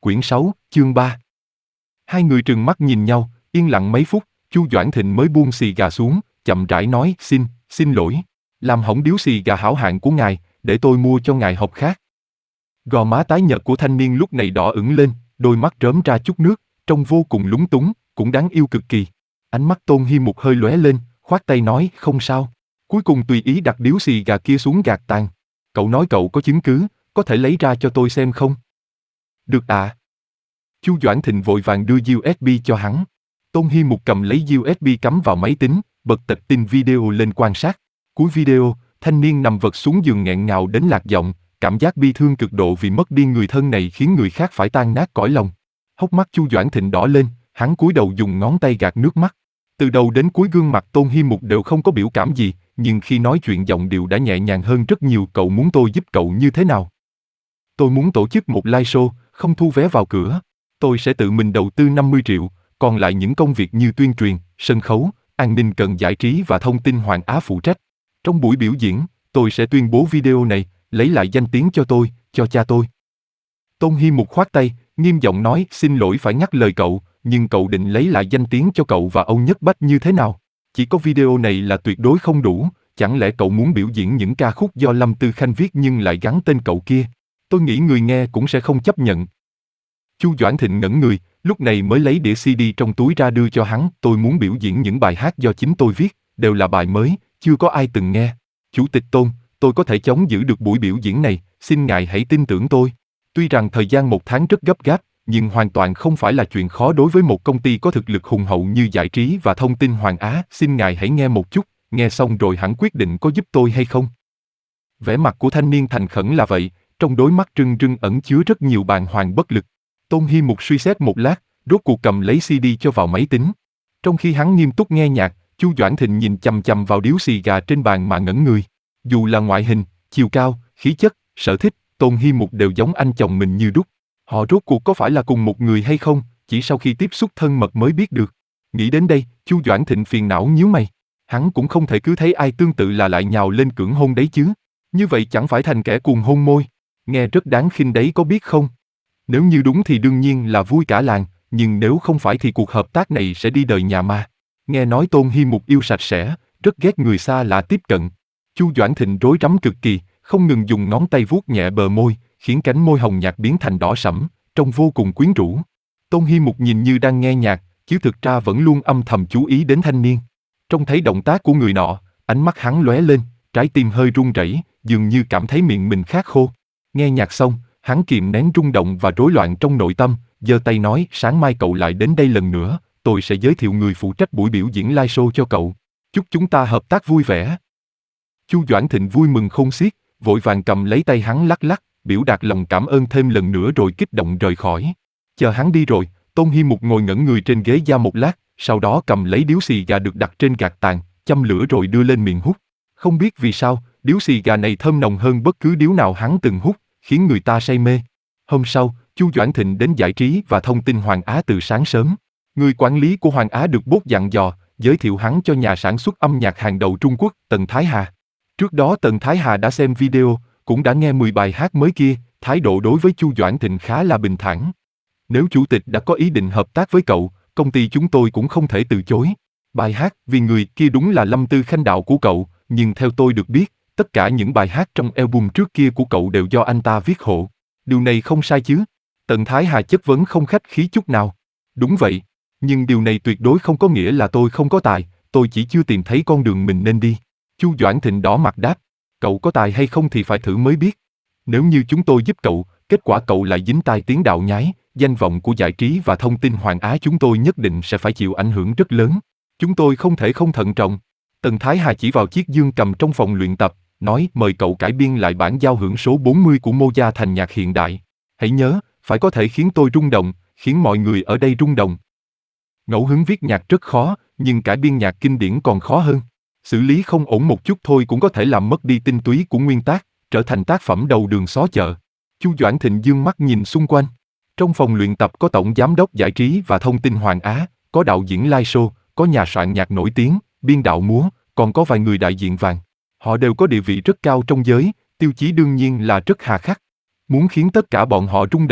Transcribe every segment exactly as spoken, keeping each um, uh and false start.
quyển sáu, chương ba. Hai người trừng mắt nhìn nhau, yên lặng mấy phút, Chu Doãn Thịnh mới buông xì gà xuống, chậm rãi nói, xin, xin lỗi. Làm hỏng điếu xì gà hảo hạng của ngài, để tôi mua cho ngài hộp khác. Gò má tái nhợt của thanh niên lúc này đỏ ửng lên, đôi mắt rớm ra chút nước, trông vô cùng lúng túng, cũng đáng yêu cực kỳ. Ánh mắt Tôn Hi Mục hơi lóe lên, khoát tay nói, không sao. Cuối cùng tùy ý đặt điếu xì gà kia xuống gạt tàn. Cậu nói cậu có chứng cứ, có thể lấy ra cho tôi xem không? Được ạ. À. Chu Doãn Thịnh vội vàng đưa u ét bê cho hắn. Tôn Hi Mục cầm lấy u ét bê cắm vào máy tính, bật tệp tin video lên quan sát. Cuối video, thanh niên nằm vật xuống giường nghẹn ngào đến lạc giọng, cảm giác bi thương cực độ vì mất đi người thân này khiến người khác phải tan nát cõi lòng. Hốc mắt Chu Doãn Thịnh đỏ lên, hắn cúi đầu dùng ngón tay gạt nước mắt. Từ đầu đến cuối gương mặt Tôn Hi Mục đều không có biểu cảm gì, nhưng khi nói chuyện giọng điệu đã nhẹ nhàng hơn rất nhiều. Cậu muốn tôi giúp cậu như thế nào? Tôi muốn tổ chức một live show, không thu vé vào cửa. Tôi sẽ tự mình đầu tư năm mươi triệu, còn lại những công việc như tuyên truyền, sân khấu, an ninh cần giải trí và thông tin Hoàng Á phụ trách. Trong buổi biểu diễn, tôi sẽ tuyên bố video này, lấy lại danh tiếng cho tôi, cho cha tôi. Tôn Hi Mục khoát tay, nghiêm giọng nói, xin lỗi phải ngắt lời cậu, nhưng cậu định lấy lại danh tiếng cho cậu và Âu Nhất Bách như thế nào? Chỉ có video này là tuyệt đối không đủ, chẳng lẽ cậu muốn biểu diễn những ca khúc do Lâm Tư Khanh viết nhưng lại gắn tên cậu kia? Tôi nghĩ người nghe cũng sẽ không chấp nhận. Chu Doãn Thịnh ngẩn người, lúc này mới lấy đĩa xê đê trong túi ra đưa cho hắn. Tôi muốn biểu diễn những bài hát do chính tôi viết, đều là bài mới, chưa có ai từng nghe. Chủ tịch Tôn, tôi có thể chống giữ được buổi biểu diễn này, xin ngài hãy tin tưởng tôi. Tuy rằng thời gian một tháng rất gấp gáp, nhưng hoàn toàn không phải là chuyện khó đối với một công ty có thực lực hùng hậu như Giải trí và Thông tin Hoàng Á. Xin ngài hãy nghe một chút, nghe xong rồi hẳn quyết định có giúp tôi hay không. Vẻ mặt của thanh niên thành khẩn là vậy, trong đôi mắt trưng trưng ẩn chứa rất nhiều bàng hoàng bất lực. Tôn Hi Mục suy xét một lát, rốt cuộc cầm lấy xê đê cho vào máy tính. Trong khi hắn nghiêm túc nghe nhạc, Chu Doãn Thịnh nhìn chằm chằm vào điếu xì gà trên bàn mà ngẩn người. Dù là ngoại hình, chiều cao, khí chất, sở thích, Tôn Hi Mục đều giống anh chồng mình như đúc. Họ rốt cuộc có phải là cùng một người hay không, chỉ sau khi tiếp xúc thân mật mới biết được. Nghĩ đến đây, Chu Doãn Thịnh phiền não nhíu mày. Hắn cũng không thể cứ thấy ai tương tự là lại nhào lên cưỡng hôn đấy chứ. Như vậy chẳng phải thành kẻ cuồng hôn môi. Nghe rất đáng khinh đấy có biết không? Nếu như đúng thì đương nhiên là vui cả làng, nhưng nếu không phải thì cuộc hợp tác này sẽ đi đời nhà ma. Nghe nói Tôn Hi Mục yêu sạch sẽ, rất ghét người xa lạ tiếp cận. Chu Doãn Thịnh rối rắm cực kỳ, không ngừng dùng ngón tay vuốt nhẹ bờ môi, khiến cánh môi hồng nhạt biến thành đỏ sẫm, trông vô cùng quyến rũ. Tôn Hi Mục nhìn như đang nghe nhạc, chứ thực ra vẫn luôn âm thầm chú ý đến thanh niên. Trông thấy động tác của người nọ, ánh mắt hắn lóe lên, trái tim hơi run rẩy, dường như cảm thấy miệng mình khát khô. Nghe nhạc xong, hắn kìm nén rung động và rối loạn trong nội tâm, giơ tay nói, sáng mai cậu lại đến đây lần nữa, tôi sẽ giới thiệu người phụ trách buổi biểu diễn live show cho cậu. Chúc chúng ta hợp tác vui vẻ. Chu Doãn Thịnh vui mừng khôn xiết, vội vàng cầm lấy tay hắn lắc lắc, biểu đạt lòng cảm ơn thêm lần nữa rồi kích động rời khỏi. Chờ hắn đi rồi, Tôn Hi Mục ngồi ngẩn người trên ghế da một lát, sau đó cầm lấy điếu xì gà được đặt trên gạt tàn, châm lửa rồi đưa lên miệng hút. Không biết vì sao, điếu xì gà này thơm nồng hơn bất cứ điếu nào hắn từng hút, khiến người ta say mê. Hôm sau, Chu Doãn Thịnh đến Giải trí và Thông tin Hoàng Á từ sáng sớm. Người quản lý của Hoàng Á được bốt dặn dò, giới thiệu hắn cho nhà sản xuất âm nhạc hàng đầu Trung Quốc, Tần Thái Hà. Trước đó Tần Thái Hà đã xem video, cũng đã nghe mười bài hát mới kia, thái độ đối với Chu Doãn Thịnh khá là bình thản. Nếu chủ tịch đã có ý định hợp tác với cậu, công ty chúng tôi cũng không thể từ chối. Bài hát Vì Người kia đúng là Lâm Tư Khanh đạo của cậu, nhưng theo tôi được biết, tất cả những bài hát trong album trước kia của cậu đều do anh ta viết hộ. Điều này không sai chứ? Tần Thái Hà chất vấn không khách khí chút nào. Đúng vậy, nhưng điều này tuyệt đối không có nghĩa là tôi không có tài, tôi chỉ chưa tìm thấy con đường mình nên đi. Chu Doãn Thịnh đỏ mặt đáp, cậu có tài hay không thì phải thử mới biết. Nếu như chúng tôi giúp cậu, kết quả cậu lại dính tai tiếng đạo nhái, danh vọng của Giải trí và Thông tin Hoàng Á chúng tôi nhất định sẽ phải chịu ảnh hưởng rất lớn. Chúng tôi không thể không thận trọng. Tần Thái Hà chỉ vào chiếc dương cầm trong phòng luyện tập, nói mời cậu cải biên lại bản giao hưởng số bốn mươi của Mozart thành nhạc hiện đại. Hãy nhớ, phải có thể khiến tôi rung động, khiến mọi người ở đây rung động. Ngẫu hứng viết nhạc rất khó, nhưng cải biên nhạc kinh điển còn khó hơn. Xử lý không ổn một chút thôi cũng có thể làm mất đi tinh túy của nguyên tác, trở thành tác phẩm đầu đường xó chợ. Chu Doãn Thịnh dương mắt nhìn xung quanh. Trong phòng luyện tập có tổng giám đốc Giải trí và Thông tin Hoàng Á, có đạo diễn live show, có nhà soạn nhạc nổi tiếng, biên đạo múa, còn có vài người đại diện vàng. Họ đều có địa vị rất cao trong giới, tiêu chí đương nhiên là rất hà khắc. Muốn khiến tất cả bọn họ rung động,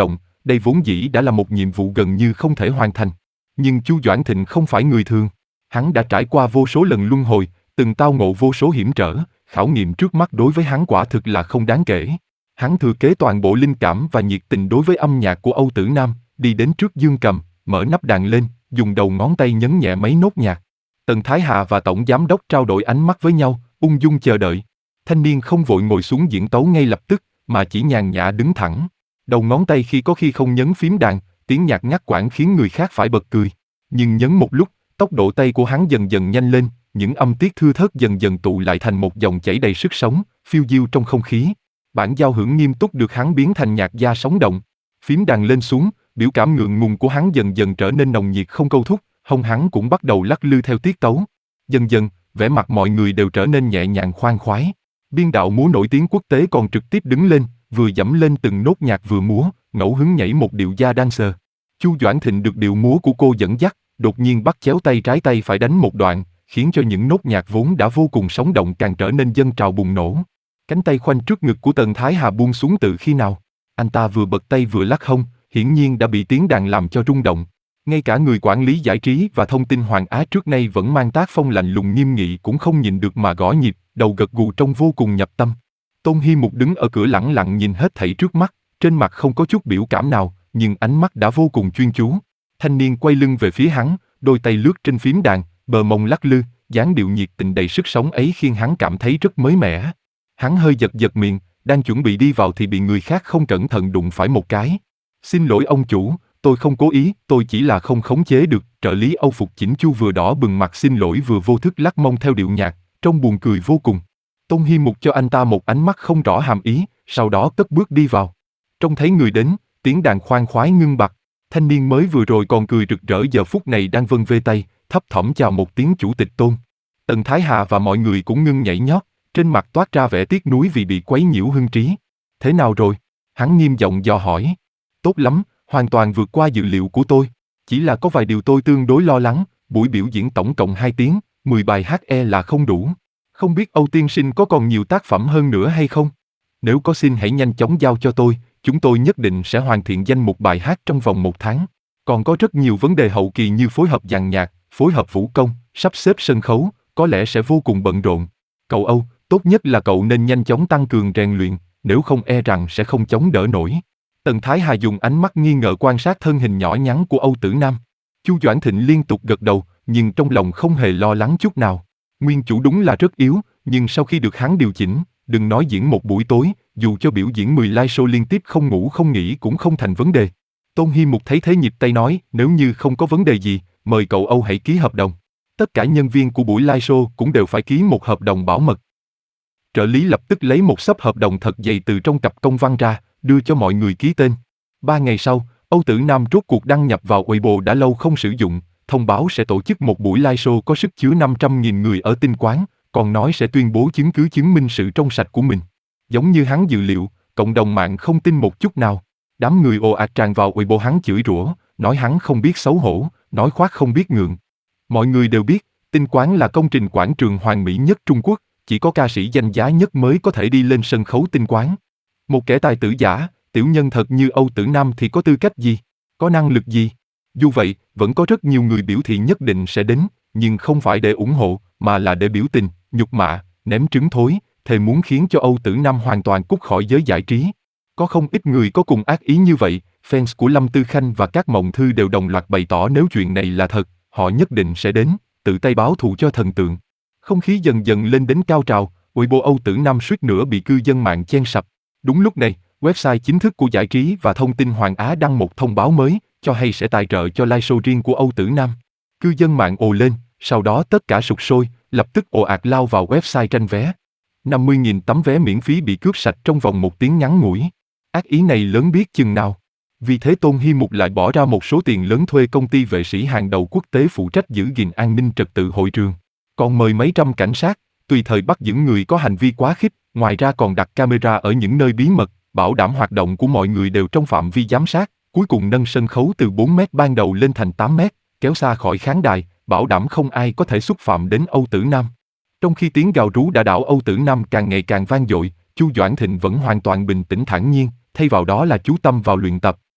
đây vốn dĩ đã là một nhiệm vụ gần như không thể hoàn thành. Nhưng Chu Doãn Thịnh không phải người thường. Hắn đã trải qua vô số lần luân hồi, từng tao ngộ vô số hiểm trở, khảo nghiệm trước mắt đối với hắn quả thực là không đáng kể. Hắn thừa kế toàn bộ linh cảm và nhiệt tình đối với âm nhạc của Âu Tử Nam, đi đến trước dương cầm, mở nắp đàn lên, dùng đầu ngón tay nhấn nhẹ mấy nốt nhạc. Tần Thái Hà và Tổng Giám đốc trao đổi ánh mắt với nhau, ung dung chờ đợi. Thanh niên không vội ngồi xuống diễn tấu ngay lập tức, mà chỉ nhàn nhã đứng thẳng. Đầu ngón tay khi có khi không nhấn phím đàn, tiếng nhạc ngắt quãng khiến người khác phải bật cười. Nhưng nhấn một lúc, tốc độ tay của hắn dần dần nhanh lên, những âm tiết thưa thớt dần dần tụ lại thành một dòng chảy đầy sức sống, phiêu diêu trong không khí. Bản giao hưởng nghiêm túc được hắn biến thành nhạc gia sống động. Phím đàn lên xuống, biểu cảm ngượng ngùng của hắn dần dần trở nên nồng nhiệt không câu thúc, hông hắn cũng bắt đầu lắc lư theo tiết tấu. Dần dần, vẻ mặt mọi người đều trở nên nhẹ nhàng khoan khoái. Biên đạo múa nổi tiếng quốc tế còn trực tiếp đứng lên, vừa dẫm lên từng nốt nhạc vừa múa, ngẫu hứng nhảy một điệu gia dancer. Chu Doãn Thịnh được điệu múa của cô dẫn dắt, đột nhiên bắt chéo tay trái tay phải đánh một đoạn, khiến cho những nốt nhạc vốn đã vô cùng sống động càng trở nên dâng trào bùng nổ. Cánh tay khoanh trước ngực của Tần Thái Hà buông xuống từ khi nào? Anh ta vừa bật tay vừa lắc hông, hiển nhiên đã bị tiếng đàn làm cho rung động. Ngay cả người quản lý giải trí và thông tin Hoàng Á trước nay vẫn mang tác phong lạnh lùng nghiêm nghị cũng không nhìn được mà gõ nhịp, đầu gật gù trông vô cùng nhập tâm. Tôn Hi Mục đứng ở cửa lẳng lặng nhìn hết thảy trước mắt, trên mặt không có chút biểu cảm nào, nhưng ánh mắt đã vô cùng chuyên chú. Thanh niên quay lưng về phía hắn, đôi tay lướt trên phím đàn, bờ mông lắc lư, dáng điệu nhiệt tình đầy sức sống ấy khiến hắn cảm thấy rất mới mẻ. Hắn hơi giật giật miệng, đang chuẩn bị đi vào thì bị người khác không cẩn thận đụng phải một cái. Xin lỗi ông chủ, tôi không cố ý, tôi chỉ là không khống chế được. Trợ lý Âu phục chỉnh chu vừa đỏ bừng mặt xin lỗi vừa vô thức lắc mông theo điệu nhạc, trông buồn cười vô cùng. Tôn Hi Mục cho anh ta một ánh mắt không rõ hàm ý, sau đó cất bước đi vào. Trông thấy người đến, tiếng đàn khoan khoái ngưng bặt. Thanh niên mới vừa rồi còn cười rực rỡ giờ phút này đang vân vê tay, thấp thỏm chào một tiếng chủ tịch Tôn. Tần Thái Hà và mọi người cũng ngưng nhảy nhót, trên mặt toát ra vẻ tiếc nuối vì bị quấy nhiễu hưng trí. Thế nào rồi? Hắn nghiêm giọng dò hỏi. Tốt lắm, hoàn toàn vượt qua dự liệu của tôi. Chỉ là có vài điều tôi tương đối lo lắng, buổi biểu diễn tổng cộng hai tiếng, mười bài hát e là không đủ. Không biết Âu tiên sinh có còn nhiều tác phẩm hơn nữa hay không? Nếu có xin hãy nhanh chóng giao cho tôi, chúng tôi nhất định sẽ hoàn thiện danh mục bài hát trong vòng một tháng. Còn có rất nhiều vấn đề hậu kỳ như phối hợp dàn nhạc, phối hợp vũ công, sắp xếp sân khấu, có lẽ sẽ vô cùng bận rộn. Cậu Âu, tốt nhất là cậu nên nhanh chóng tăng cường rèn luyện, nếu không e rằng sẽ không chống đỡ nổi. Tần Thái Hà dùng ánh mắt nghi ngờ quan sát thân hình nhỏ nhắn của Âu Tử Nam. Chu Doãn Thịnh liên tục gật đầu, nhưng trong lòng không hề lo lắng chút nào. Nguyên chủ đúng là rất yếu, nhưng sau khi được hắn điều chỉnh, đừng nói diễn một buổi tối, dù cho biểu diễn mười live show liên tiếp không ngủ không nghỉ cũng không thành vấn đề. Tôn Hi Mục thấy thế nhịp tay nói, nếu như không có vấn đề gì, mời cậu Âu hãy ký hợp đồng. Tất cả nhân viên của buổi live show cũng đều phải ký một hợp đồng bảo mật. Trợ lý lập tức lấy một xấp hợp đồng thật dày từ trong cặp công văn ra, đưa cho mọi người ký tên. Ba ngày sau, Âu Tử Nam rốt cuộc đăng nhập vào Weibo đã lâu không sử dụng, thông báo sẽ tổ chức một buổi live show có sức chứa năm trăm nghìn người ở Tinh Quán, còn nói sẽ tuyên bố chứng cứ chứng minh sự trong sạch của mình. Giống như hắn dự liệu, cộng đồng mạng không tin một chút nào. Đám người ồ ạt tràn vào Weibo hắn chửi rủa, nói hắn không biết xấu hổ, nói khoác không biết ngượng. Mọi người đều biết, Tinh Quán là công trình quảng trường hoàn mỹ nhất Trung Quốc, chỉ có ca sĩ danh giá nhất mới có thể đi lên sân khấu Tinh Quán. Một kẻ tài tử giả, tiểu nhân thật như Âu Tử Nam thì có tư cách gì, có năng lực gì? Dù vậy, vẫn có rất nhiều người biểu thị nhất định sẽ đến, nhưng không phải để ủng hộ, mà là để biểu tình, nhục mạ, ném trứng thối, thề muốn khiến cho Âu Tử Nam hoàn toàn cút khỏi giới giải trí. Có không ít người có cùng ác ý như vậy, fans của Lâm Tư Khanh và các mộng thư đều đồng loạt bày tỏ nếu chuyện này là thật, họ nhất định sẽ đến, tự tay báo thù cho thần tượng. Không khí dần dần lên đến cao trào, Weibo Âu Tử Nam suýt nữa bị cư dân mạng chen sập. Đúng lúc này, website chính thức của Giải trí và Thông tin Hoàng Á đăng một thông báo mới, cho hay sẽ tài trợ cho live show riêng của Âu Tử Nam. Cư dân mạng ồ lên, sau đó tất cả sục sôi, lập tức ồ ạt lao vào website tranh vé. năm mươi nghìn tấm vé miễn phí bị cướp sạch trong vòng một tiếng ngắn ngủi. Ác ý này lớn biết chừng nào. Vì thế Tôn Hi Mục lại bỏ ra một số tiền lớn thuê công ty vệ sĩ hàng đầu quốc tế phụ trách giữ gìn an ninh trật tự hội trường. Còn mời mấy trăm cảnh sát, tùy thời bắt giữ người có hành vi quá khích, ngoài ra còn đặt camera ở những nơi bí mật, bảo đảm hoạt động của mọi người đều trong phạm vi giám sát, cuối cùng nâng sân khấu từ bốn mét ban đầu lên thành tám mét, kéo xa khỏi khán đài, bảo đảm không ai có thể xúc phạm đến Âu Tử Nam. Trong khi tiếng gào rú đã đảo Âu Tử Nam càng ngày càng vang dội, Chu Doãn Thịnh vẫn hoàn toàn bình tĩnh thản nhiên, thay vào đó là chú tâm vào luyện tập.